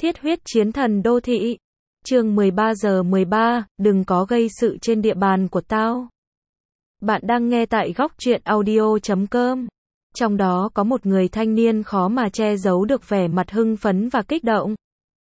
Thiết huyết chiến thần đô thị. Chương 13:13, đừng có gây sự trên địa bàn của tao. Bạn đang nghe tại góc truyện audio.com. Trong đó có một người thanh niên khó mà che giấu được vẻ mặt hưng phấn và kích động.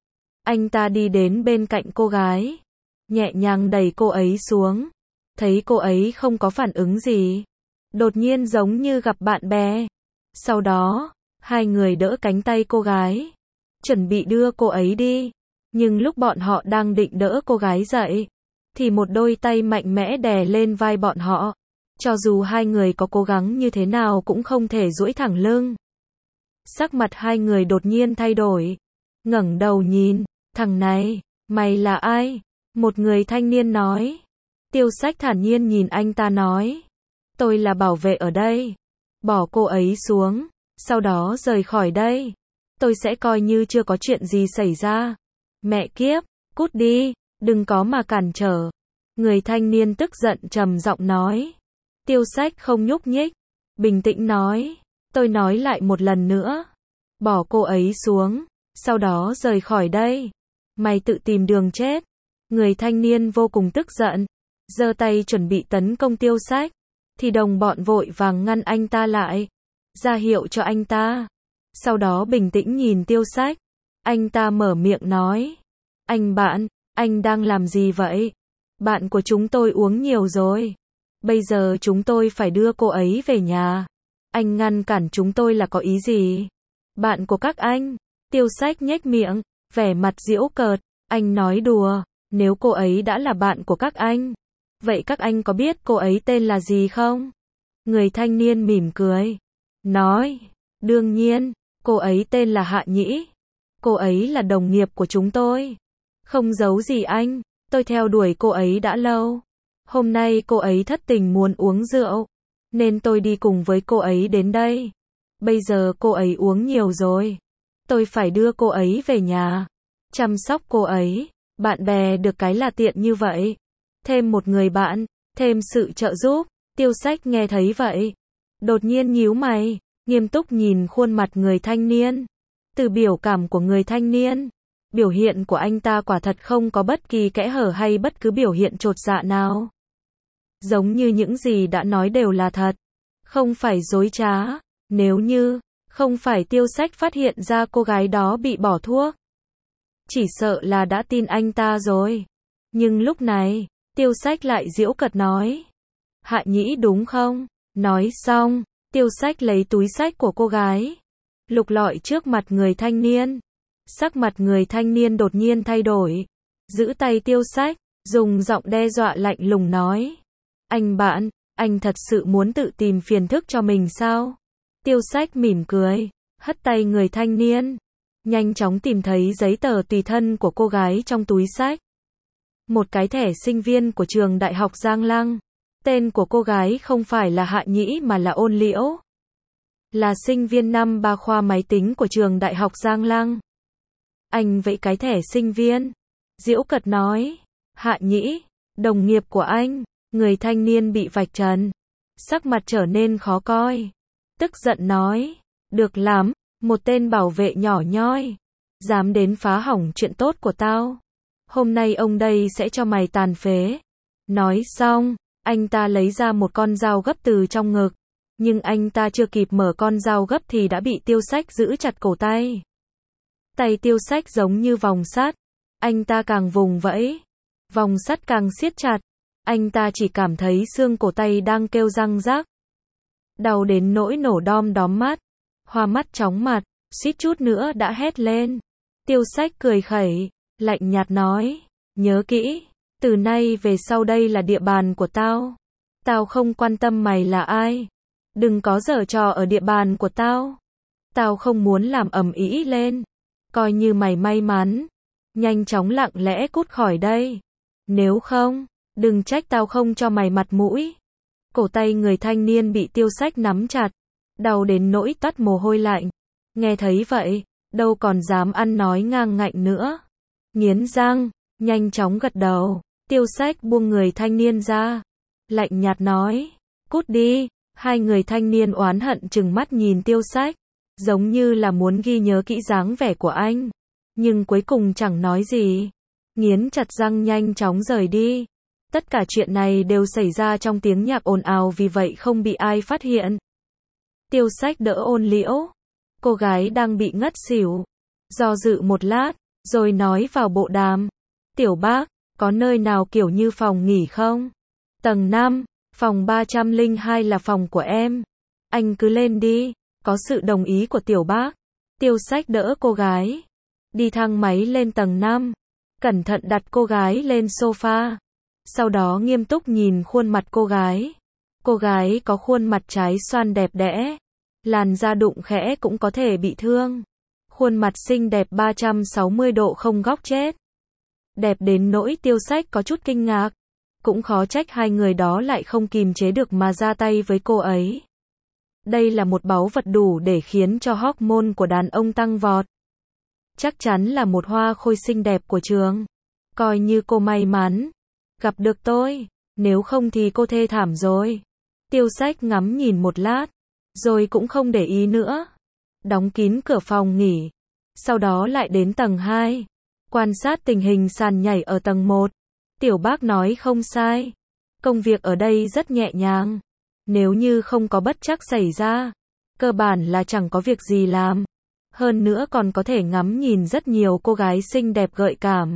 Anh ta đi đến bên cạnh cô gái, nhẹ nhàng đẩy cô ấy xuống. Thấy cô ấy không có phản ứng gì, đột nhiên giống như gặp bạn bè. Sau đó, hai người đỡ cánh tay cô gái, chuẩn bị đưa cô ấy đi. Nhưng lúc bọn họ đang định đỡ cô gái dậy, thì một đôi tay mạnh mẽ đè lên vai bọn họ. Cho dù hai người có cố gắng như thế nào cũng không thể duỗi thẳng lưng. Sắc mặt hai người đột nhiên thay đổi. Ngẩng đầu nhìn, thằng này, mày là ai? Một người thanh niên nói. Tiêu Sách thản nhiên nhìn anh ta nói. Tôi là bảo vệ ở đây. Bỏ cô ấy xuống, sau đó rời khỏi đây. Tôi sẽ coi như chưa có chuyện gì xảy ra. Mẹ kiếp, cút đi, đừng có mà cản trở. Người thanh niên tức giận trầm giọng nói. Tiêu Sách không nhúc nhích, bình tĩnh nói. Tôi nói lại một lần nữa. Bỏ cô ấy xuống, sau đó rời khỏi đây. Mày tự tìm đường chết. Người thanh niên vô cùng tức giận, giơ tay chuẩn bị tấn công Tiêu Sách, thì đồng bọn vội vàng ngăn anh ta lại, ra hiệu cho anh ta. Sau đó bình tĩnh nhìn Tiêu Sách, anh ta mở miệng nói. Anh bạn, anh đang làm gì vậy? Bạn của chúng tôi uống nhiều rồi. Bây giờ chúng tôi phải đưa cô ấy về nhà. Anh ngăn cản chúng tôi là có ý gì? Bạn của các anh? Tiêu Sách nhếch miệng, vẻ mặt giễu cợt. Anh nói đùa, nếu cô ấy đã là bạn của các anh, vậy các anh có biết cô ấy tên là gì không? Người thanh niên mỉm cười, nói, đương nhiên, cô ấy tên là Hạ Nhĩ. Cô ấy là đồng nghiệp của chúng tôi. Không giấu gì anh, tôi theo đuổi cô ấy đã lâu. Hôm nay cô ấy thất tình muốn uống rượu, nên tôi đi cùng với cô ấy đến đây. Bây giờ cô ấy uống nhiều rồi. Tôi phải đưa cô ấy về nhà, chăm sóc cô ấy. Bạn bè được cái là tiện như vậy. Thêm một người bạn, thêm sự trợ giúp. Tiêu Sách nghe thấy vậy, đột nhiên nhíu mày, nghiêm túc nhìn khuôn mặt người thanh niên. Từ biểu cảm của người thanh niên, biểu hiện của anh ta quả thật không có bất kỳ kẽ hở hay bất cứ biểu hiện chột dạ nào. Giống như những gì đã nói đều là thật, không phải dối trá. Nếu như không phải Tiêu Sách phát hiện ra cô gái đó bị bỏ thuốc, chỉ sợ là đã tin anh ta rồi. Nhưng lúc này, Tiêu Sách lại giễu cợt nói. Hạ Nhĩ đúng không? Nói xong, Tiêu Sách lấy túi xách của cô gái, lục lọi trước mặt người thanh niên. Sắc mặt người thanh niên đột nhiên thay đổi, giữ tay Tiêu Sách, dùng giọng đe dọa lạnh lùng nói. Anh bạn, anh thật sự muốn tự tìm phiền phức cho mình sao? Tiêu Sách mỉm cười, hất tay người thanh niên, nhanh chóng tìm thấy giấy tờ tùy thân của cô gái trong túi xách. Một cái thẻ sinh viên của trường Đại học Giang Lăng. Tên của cô gái không phải là Hạ Nhĩ mà là Ôn Liễu. Là sinh viên năm 3 khoa máy tính của trường Đại học Giang Lăng. Anh vẫy cái thẻ sinh viên, giễu cợt nói. Hạ Nhĩ, đồng nghiệp của anh. Người thanh niên bị vạch trần, sắc mặt trở nên khó coi, tức giận nói. Được lắm, một tên bảo vệ nhỏ nhoi, dám đến phá hỏng chuyện tốt của tao. Hôm nay ông đây sẽ cho mày tàn phế. Nói xong, anh ta lấy ra một con dao gấp từ trong ngực. Nhưng anh ta chưa kịp mở con dao gấp thì đã bị Tiêu Sách giữ chặt cổ tay. Tay Tiêu Sách giống như vòng sắt. Anh ta càng vùng vẫy, vòng sắt càng siết chặt. Anh ta chỉ cảm thấy xương cổ tay đang kêu răng rắc. Đau đến nỗi nổ đom đóm mắt, hoa mắt chóng mặt, suýt chút nữa đã hét lên. Tiêu Sách cười khẩy, lạnh nhạt nói. Nhớ kỹ, từ nay về sau đây là địa bàn của tao. Tao không quan tâm mày là ai. Đừng có giở trò ở địa bàn của tao. Tao không muốn làm ầm ĩ lên. Coi như mày may mắn, nhanh chóng lặng lẽ cút khỏi đây. Nếu không, đừng trách tao không cho mày mặt mũi. Cổ tay người thanh niên bị Tiêu Sách nắm chặt, đau đến nỗi toát mồ hôi lạnh. Nghe thấy vậy, đâu còn dám ăn nói ngang ngạnh nữa. Nghiến răng, nhanh chóng gật đầu. Tiêu Sách buông người thanh niên ra, lạnh nhạt nói. Cút đi. Hai người thanh niên oán hận trừng mắt nhìn Tiêu Sách, giống như là muốn ghi nhớ kỹ dáng vẻ của anh. nhưng cuối cùng chẳng nói gì. Nghiến chặt răng nhanh chóng rời đi. Tất cả chuyện này đều xảy ra trong tiếng nhạc ồn ào, vì vậy không bị ai phát hiện. Tiêu Sách đỡ Ôn Liễu. Cô gái đang bị ngất xỉu. Do dự một lát, rồi nói vào bộ đàm. Tiểu Bác, có nơi nào kiểu như phòng nghỉ không? Tầng 5, phòng 302 là phòng của em. Anh cứ lên đi, có sự đồng ý của Tiểu Bác. Tiêu Sách đỡ cô gái. Đi thang máy lên tầng 5. Cẩn thận đặt cô gái lên sofa. Sau đó nghiêm túc nhìn khuôn mặt cô gái. Cô gái có khuôn mặt trái xoan đẹp đẽ. Làn da đụng khẽ cũng có thể bị thương. Khuôn mặt xinh đẹp 360 độ không góc chết. Đẹp đến nỗi Tiêu Sách có chút kinh ngạc. Cũng khó trách hai người đó lại không kìm chế được mà ra tay với cô ấy. Đây là một báu vật đủ để khiến cho hormone của đàn ông tăng vọt. Chắc chắn là một hoa khôi xinh đẹp của trường. Coi như cô may mắn gặp được tôi, nếu không thì cô thê thảm rồi. Tiêu Sách ngắm nhìn một lát, rồi cũng không để ý nữa. Đóng kín cửa phòng nghỉ. Sau đó lại đến tầng 2. Quan sát tình hình sàn nhảy ở tầng 1. Tiểu Bác nói không sai. Công việc ở đây rất nhẹ nhàng. Nếu như không có bất trắc xảy ra, cơ bản là chẳng có việc gì làm. Hơn nữa còn có thể ngắm nhìn rất nhiều cô gái xinh đẹp gợi cảm.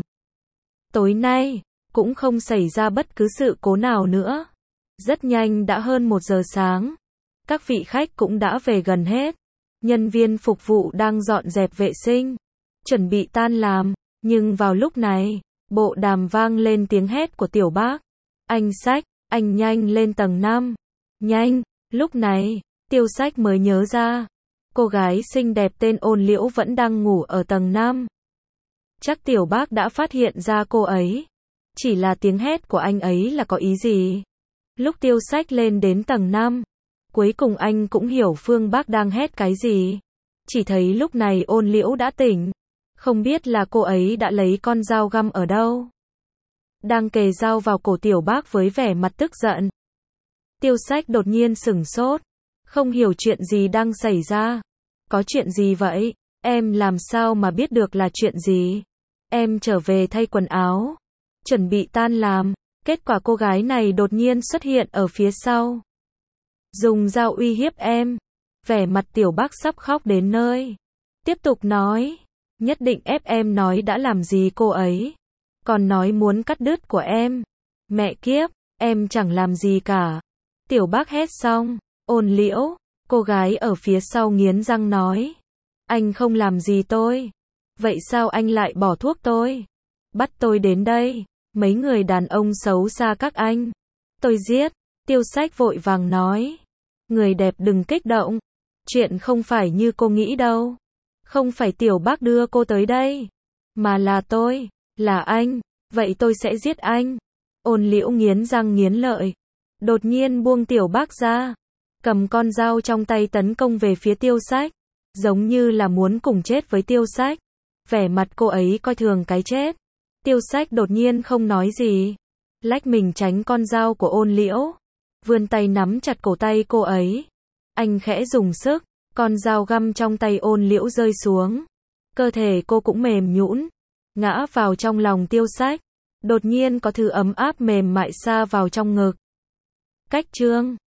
Tối nay, cũng không xảy ra bất cứ sự cố nào nữa. Rất nhanh đã hơn 1 giờ sáng. Các vị khách cũng đã về gần hết. Nhân viên phục vụ đang dọn dẹp vệ sinh, chuẩn bị tan làm. Nhưng vào lúc này, bộ đàm vang lên tiếng hét của Tiểu Bác. Anh Sách, anh nhanh lên tầng 5. Nhanh. Lúc này, Tiêu Sách mới nhớ ra. Cô gái xinh đẹp tên Ôn Liễu vẫn đang ngủ ở tầng 5. Chắc Tiểu Bác đã phát hiện ra cô ấy. Chỉ là tiếng hét của anh ấy là có ý gì? Lúc Tiêu Sách lên đến tầng 5, cuối cùng anh cũng hiểu Phương Bác đang hét cái gì. Chỉ thấy lúc này Ôn Liễu đã tỉnh. Không biết là cô ấy đã lấy con dao găm ở đâu. Đang kề dao vào cổ Tiểu Bác với vẻ mặt tức giận. Tiêu Sách đột nhiên sửng sốt. Không hiểu chuyện gì đang xảy ra. Có chuyện gì vậy? Em làm sao mà biết được là chuyện gì? Em trở về thay quần áo, chuẩn bị tan làm. Kết quả cô gái này đột nhiên xuất hiện ở phía sau. Dùng dao uy hiếp em. Vẻ mặt Tiểu Bác sắp khóc đến nơi. Tiếp tục nói. Nhất định ép em nói đã làm gì cô ấy. Còn nói muốn cắt đứt của em. Mẹ kiếp, em chẳng làm gì cả. Tiểu Bác hét xong. Ôn Liễu, cô gái ở phía sau nghiến răng nói. Anh không làm gì tôi. Vậy sao anh lại bỏ thuốc tôi? Bắt tôi đến đây. Mấy người đàn ông xấu xa các anh. Tôi giết. Tiêu Sách vội vàng nói. Người đẹp đừng kích động. Chuyện không phải như cô nghĩ đâu. Không phải Tiểu Bác đưa cô tới đây. Mà là tôi. Là anh. Vậy tôi sẽ giết anh. Ôn Liễu nghiến răng nghiến lợi. Đột nhiên buông Tiểu Bác ra. Cầm con dao trong tay tấn công về phía Tiêu Sách. Giống như là muốn cùng chết với Tiêu Sách. Vẻ mặt cô ấy coi thường cái chết. Tiêu Sách đột nhiên không nói gì. Lách mình tránh con dao của Ôn Liễu. Vươn tay nắm chặt cổ tay cô ấy. Anh khẽ dùng sức. Con dao găm trong tay Ôn Liễu rơi xuống. Cơ thể cô cũng mềm nhũn, ngã vào trong lòng Tiêu Sách. Đột nhiên có thứ ấm áp mềm mại xa vào trong ngực. Cách chương